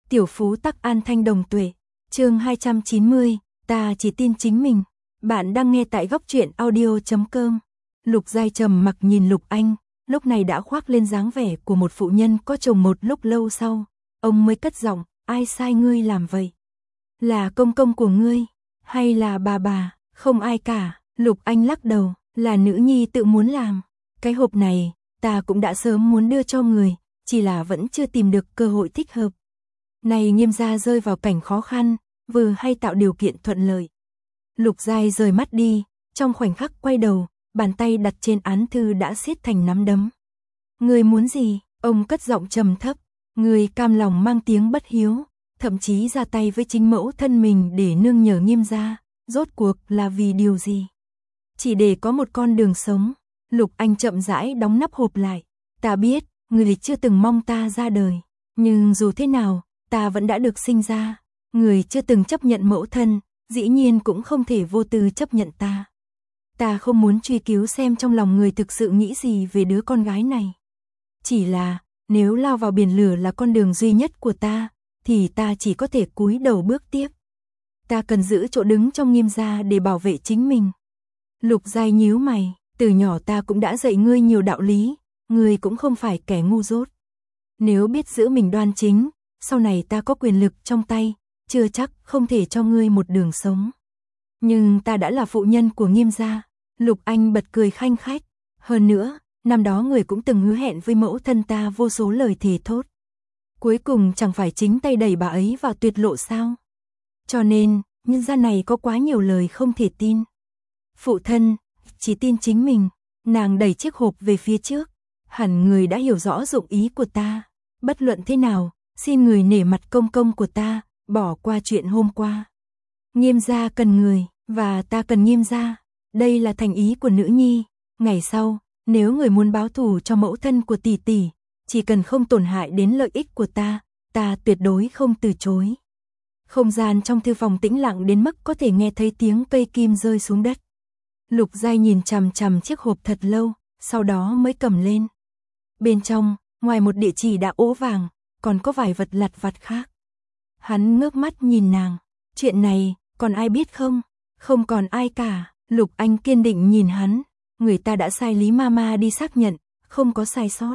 Tiểu phú tắc an thanh đồng tuệ. Chương 290, ta chỉ tin chính mình. Bạn đang nghe tại góc truyện audio.com. Lục Giai trầm mặc nhìn Lục Anh, lúc này đã khoác lên dáng vẻ của một phụ nhân có chồng. Một lúc lâu sau, ông mới cất giọng, ai sai ngươi làm vậy? Là công công của ngươi, hay là bà? Không ai cả. Lục Anh lắc đầu, là nữ nhi tự muốn làm. Cái hộp này, ta cũng đã sớm muốn đưa cho người, chỉ là vẫn chưa tìm được cơ hội thích hợp. Này Nghiêm gia rơi vào cảnh khó khăn, vừa hay tạo điều kiện thuận lợi. Lục Giai rời mắt đi, trong khoảnh khắc quay đầu, bàn tay đặt trên án thư đã siết thành nắm đấm. Ngươi muốn gì? Ông cất giọng trầm thấp. Ngươi cam lòng mang tiếng bất hiếu, thậm chí ra tay với chính mẫu thân mình để nương nhờ Nghiêm gia, rốt cuộc là vì điều gì? Chỉ để có một con đường sống. Lục Anh chậm rãi đóng nắp hộp lại. Ta biết, người chưa từng mong ta ra đời, nhưng dù thế nào, ta vẫn đã được sinh ra. Người chưa từng chấp nhận mẫu thân, dĩ nhiên cũng không thể vô tư chấp nhận ta. Ta không muốn truy cứu xem trong lòng người thực sự nghĩ gì về đứa con gái này. Chỉ là, nếu lao vào biển lửa là con đường duy nhất của ta, thì ta chỉ có thể cúi đầu bước tiếp. Ta cần giữ chỗ đứng trong Nghiêm gia để bảo vệ chính mình. Lục Giai nhíu mày, từ nhỏ ta cũng đã dạy ngươi nhiều đạo lý, ngươi cũng không phải kẻ ngu dốt. Nếu biết giữ mình đoan chính, sau này ta có quyền lực trong tay, chưa chắc không thể cho ngươi một đường sống. Nhưng ta đã là phụ nhân của Nghiêm gia. Lục Anh bật cười khanh khách. Hơn nữa, năm đó người cũng từng hứa hẹn với mẫu thân ta vô số lời thề thốt. Cuối cùng chẳng phải chính tay đẩy bà ấy vào tuyệt lộ sao? Cho nên, nhân gia này có quá nhiều lời không thể tin. Phụ thân, chỉ tin chính mình. Nàng đẩy chiếc hộp về phía trước. Hẳn người đã hiểu rõ dụng ý của ta. Bất luận thế nào, xin người nể mặt công công của ta, bỏ qua chuyện hôm qua. Nghiêm gia cần người, và ta cần Nghiêm gia. Đây là thành ý của nữ nhi. Ngày sau, nếu người muốn báo thù cho mẫu thân của tỷ tỷ, chỉ cần không tổn hại đến lợi ích của ta, ta tuyệt đối không từ chối. Không gian trong thư phòng tĩnh lặng đến mức có thể nghe thấy tiếng cây kim rơi xuống đất. Lục Giai nhìn chằm chằm chiếc hộp thật lâu, sau đó mới cầm lên. Bên trong, ngoài một địa chỉ đã ố vàng, còn có vài vật lặt vặt khác. Hắn ngước mắt nhìn nàng. Chuyện này, còn ai biết không? Không còn ai cả. Lục Anh kiên định nhìn hắn. Người ta đã sai Lý Mama đi xác nhận, không có sai sót.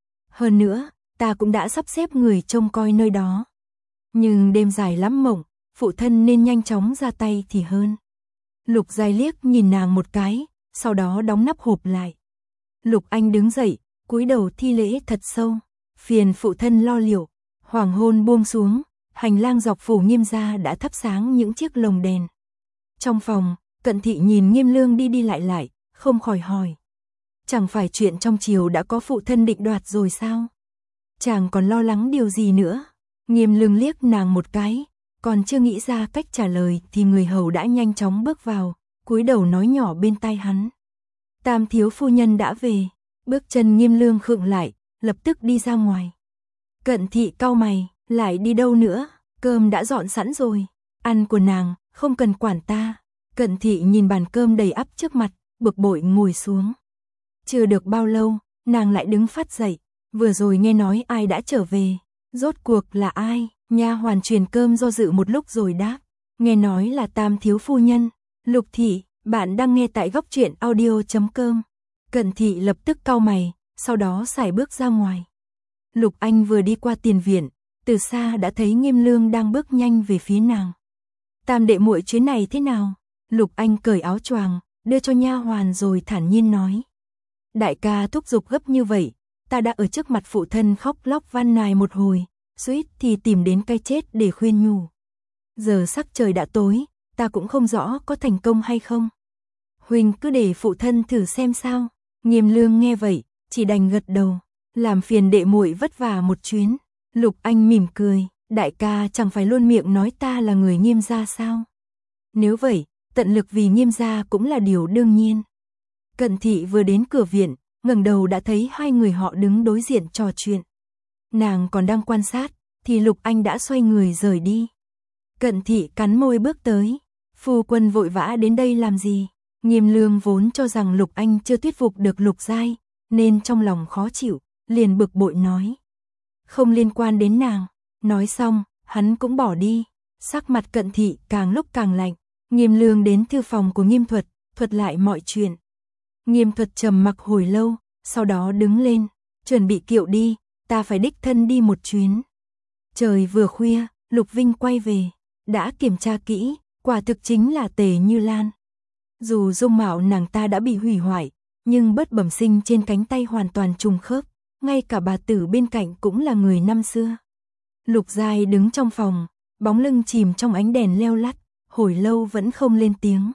Hơn nữa, ta cũng đã sắp xếp người trông coi nơi đó. Nhưng đêm dài lắm mộng, phụ thân nên nhanh chóng ra tay thì hơn. Lục Giai liếc nhìn nàng một cái, sau đó đóng nắp hộp lại. Lục Anh đứng dậy, cúi đầu thi lễ thật sâu. Phiền phụ thân lo liệu. Hoàng hôn buông xuống, hành lang dọc phủ Nghiêm gia đã thắp sáng những chiếc lồng đèn. Trong phòng, Cận Thị nhìn Nghiêm Lương đi đi lại, không khỏi hỏi. Chẳng phải chuyện trong triều đã có phụ thân định đoạt rồi sao? Chàng còn lo lắng điều gì nữa? Nghiêm Lương liếc nàng một cái, còn chưa nghĩ ra cách trả lời thì người hầu đã nhanh chóng bước vào, cúi đầu nói nhỏ bên tai hắn. Tam thiếu phu nhân đã về. Bước chân Nghiêm Lương khựng lại, lập tức đi ra ngoài. Cận Thị cau mày, lại đi đâu nữa? Cơm đã dọn sẵn rồi. Ăn của nàng, không cần quản ta. Cận Thị nhìn bàn cơm đầy ắp trước mặt, bực bội ngồi xuống. Chưa được bao lâu, nàng lại đứng phát dậy. Vừa rồi nghe nói ai đã trở về. Rốt cuộc là ai? Nha hoàn truyền cơm do dự một lúc rồi đáp. Nghe nói là Tam thiếu phu nhân. Lục Thị, bạn đang nghe tại góc truyện audio.com. Cận Thị lập tức cau mày, sau đó sải bước ra ngoài. Lục Anh vừa đi qua tiền viện, từ xa đã thấy Nghiêm Lương đang bước nhanh về phía nàng. Tam đệ muội chuyến này thế nào? Lục Anh cởi áo choàng, đưa cho nha hoàn rồi thản nhiên nói. Đại ca thúc giục gấp như vậy, ta đã ở trước mặt phụ thân khóc lóc van nài một hồi, suýt thì tìm đến cái chết để khuyên nhủ. Giờ sắc trời đã tối, ta cũng không rõ có thành công hay không. Huynh cứ để phụ thân thử xem sao. Nghiêm Lương nghe vậy, chỉ đành gật đầu. Làm phiền đệ muội vất vả một chuyến. Lục Anh mỉm cười. Đại ca chẳng phải luôn miệng nói ta là người Nghiêm gia sao? Nếu vậy, tận lực vì Nghiêm gia cũng là điều đương nhiên. Cận Thị vừa đến cửa viện, ngẩng đầu đã thấy hai người họ đứng đối diện trò chuyện. Nàng còn đang quan sát, thì Lục Anh đã xoay người rời đi. Cận Thị cắn môi bước tới. Phu quân vội vã đến đây làm gì? Nghiêm Lương vốn cho rằng Lục Anh chưa thuyết phục được Lục Giai, nên trong lòng khó chịu, liền bực bội nói. Không liên quan đến nàng. Nói xong, hắn cũng bỏ đi. Sắc mặt Cận Thị càng lúc càng lạnh. Nghiêm Lương đến thư phòng của Nghiêm Thuật, thuật lại mọi chuyện. Nghiêm Thuật trầm mặc hồi lâu, sau đó đứng lên, chuẩn bị kiệu đi, ta phải đích thân đi một chuyến. Trời vừa khuya, Lục Vinh quay về, đã kiểm tra kỹ, quả thực chính là Tề Như Lan. Dù dung mạo nàng ta đã bị hủy hoại, nhưng bớt bẩm sinh trên cánh tay hoàn toàn trùng khớp, ngay cả bà tử bên cạnh cũng là người năm xưa. Lục Giai đứng trong phòng, bóng lưng chìm trong ánh đèn leo lắt, hồi lâu vẫn không lên tiếng.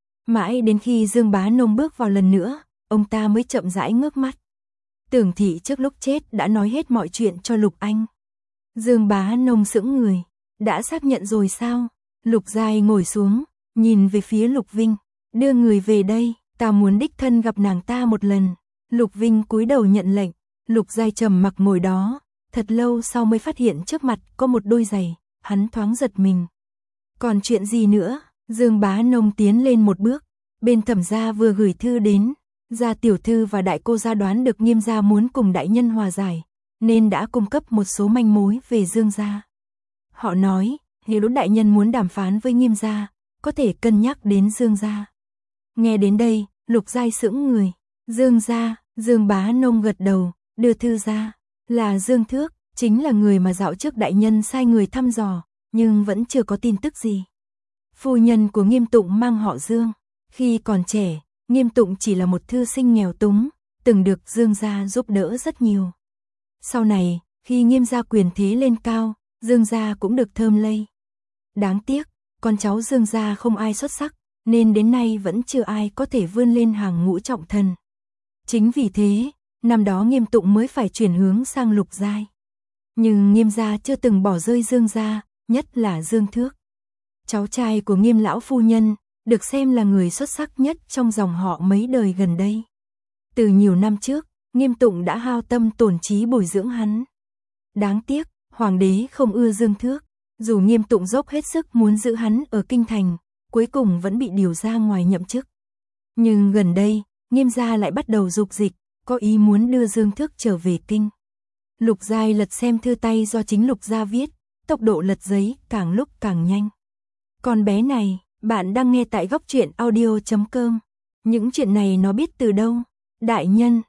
Mãi đến khi Dương Bá Nông bước vào lần nữa, ông ta mới chậm rãi ngước mắt. Tưởng Thị trước lúc chết đã nói hết mọi chuyện cho Lục Anh. Dương Bá Nông sững người, đã xác nhận rồi sao? Lục Giai ngồi xuống, nhìn về phía Lục Vinh, đưa người về đây, ta muốn đích thân gặp nàng ta một lần. Lục Vinh cúi đầu nhận lệnh, Lục Giai trầm mặc ngồi đó, thật lâu sau mới phát hiện trước mặt có một đôi giày, hắn thoáng giật mình. Còn chuyện gì nữa? Dương Bá Nông tiến lên một bước, bên Thẩm gia vừa gửi thư đến, gia tiểu thư và đại cô gia đoán được Nghiêm gia muốn cùng đại nhân hòa giải, nên đã cung cấp một số manh mối về Dương gia. Họ nói, nếu đại nhân muốn đàm phán với Nghiêm gia, có thể cân nhắc đến Dương gia. Nghe đến đây, Lục Giai sững người. Dương gia, Dương Bá Nông gật đầu, đưa thư ra, là Dương Thước, chính là người mà dạo trước đại nhân sai người thăm dò, nhưng vẫn chưa có tin tức gì. Phu nhân của Nghiêm Tụng mang họ Dương, khi còn trẻ, Nghiêm Tụng chỉ là một thư sinh nghèo túng, từng được Dương gia giúp đỡ rất nhiều. Sau này, khi Nghiêm gia quyền thế lên cao, Dương gia cũng được thơm lây. Đáng tiếc, con cháu Dương gia không ai xuất sắc, nên đến nay vẫn chưa ai có thể vươn lên hàng ngũ trọng thần. Chính vì thế, năm đó Nghiêm Tụng mới phải chuyển hướng sang Lục Giai. Nhưng Nghiêm gia chưa từng bỏ rơi Dương gia, nhất là Dương Thước. Cháu trai của Nghiêm lão phu nhân, được xem là người xuất sắc nhất trong dòng họ mấy đời gần đây. Từ nhiều năm trước, Nghiêm Tụng đã hao tâm tổn trí bồi dưỡng hắn. Đáng tiếc, hoàng đế không ưa Dương Thước, dù Nghiêm Tụng dốc hết sức muốn giữ hắn ở kinh thành, cuối cùng vẫn bị điều ra ngoài nhậm chức. Nhưng gần đây, Nghiêm gia lại bắt đầu dục dịch, có ý muốn đưa Dương Thước trở về kinh. Lục Giai lật xem thư tay do chính Lục gia viết, tốc độ lật giấy càng lúc càng nhanh. Con bé này, bạn đang nghe tại góc truyện audio.com. Những chuyện này nó biết từ đâu? Đại nhân,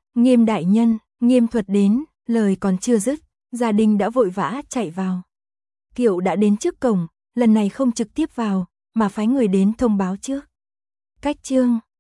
Nghiêm Thuật đến, lời còn chưa dứt, gia đình đã vội vã chạy vào. Kiệu đã đến trước cổng, lần này không trực tiếp vào, mà phái người đến thông báo trước. Cách chương